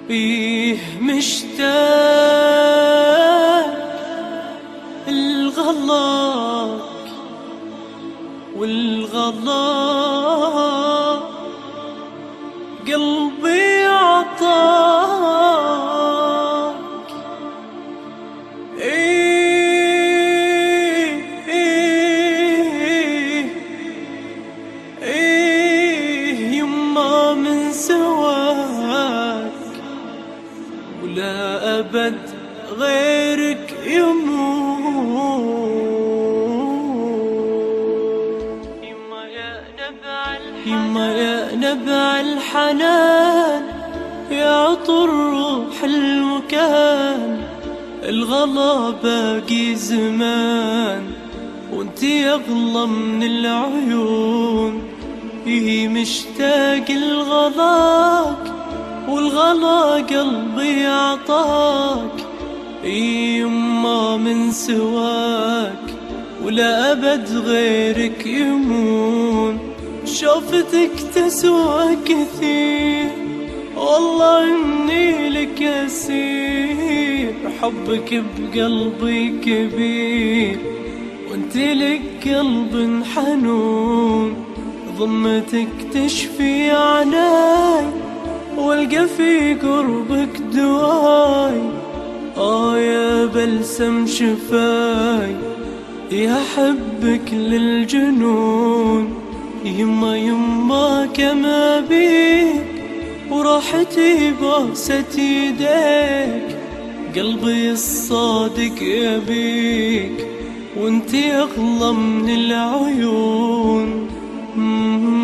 بيه مشتاق الغلاك والغلا قلبي عطاك. إيه إيه إيه يما من سواك ولا أبد غيرك يموت. يما يا نبع الحنان يا عطر روح المكان، الغلا باقي زمان وانتي أغلى من العيون. إيه مشتاق لغلاك والغلا قلبي عطاك. إيه يما من سواك ولا أبد غيرك يمون. شوفتك تسوى كثير والله إني لك أسير، حبك بقلبي كبير وانتي لك قلب حنون. ضمتك تشفي عناي والقى في قربك دواي. يا بلسم شفاي يا حبك للجنون. يما يما كما بيك وراحتي بوسة يديك، قلبي الصادق يبيك وانتي أغلى من العيون.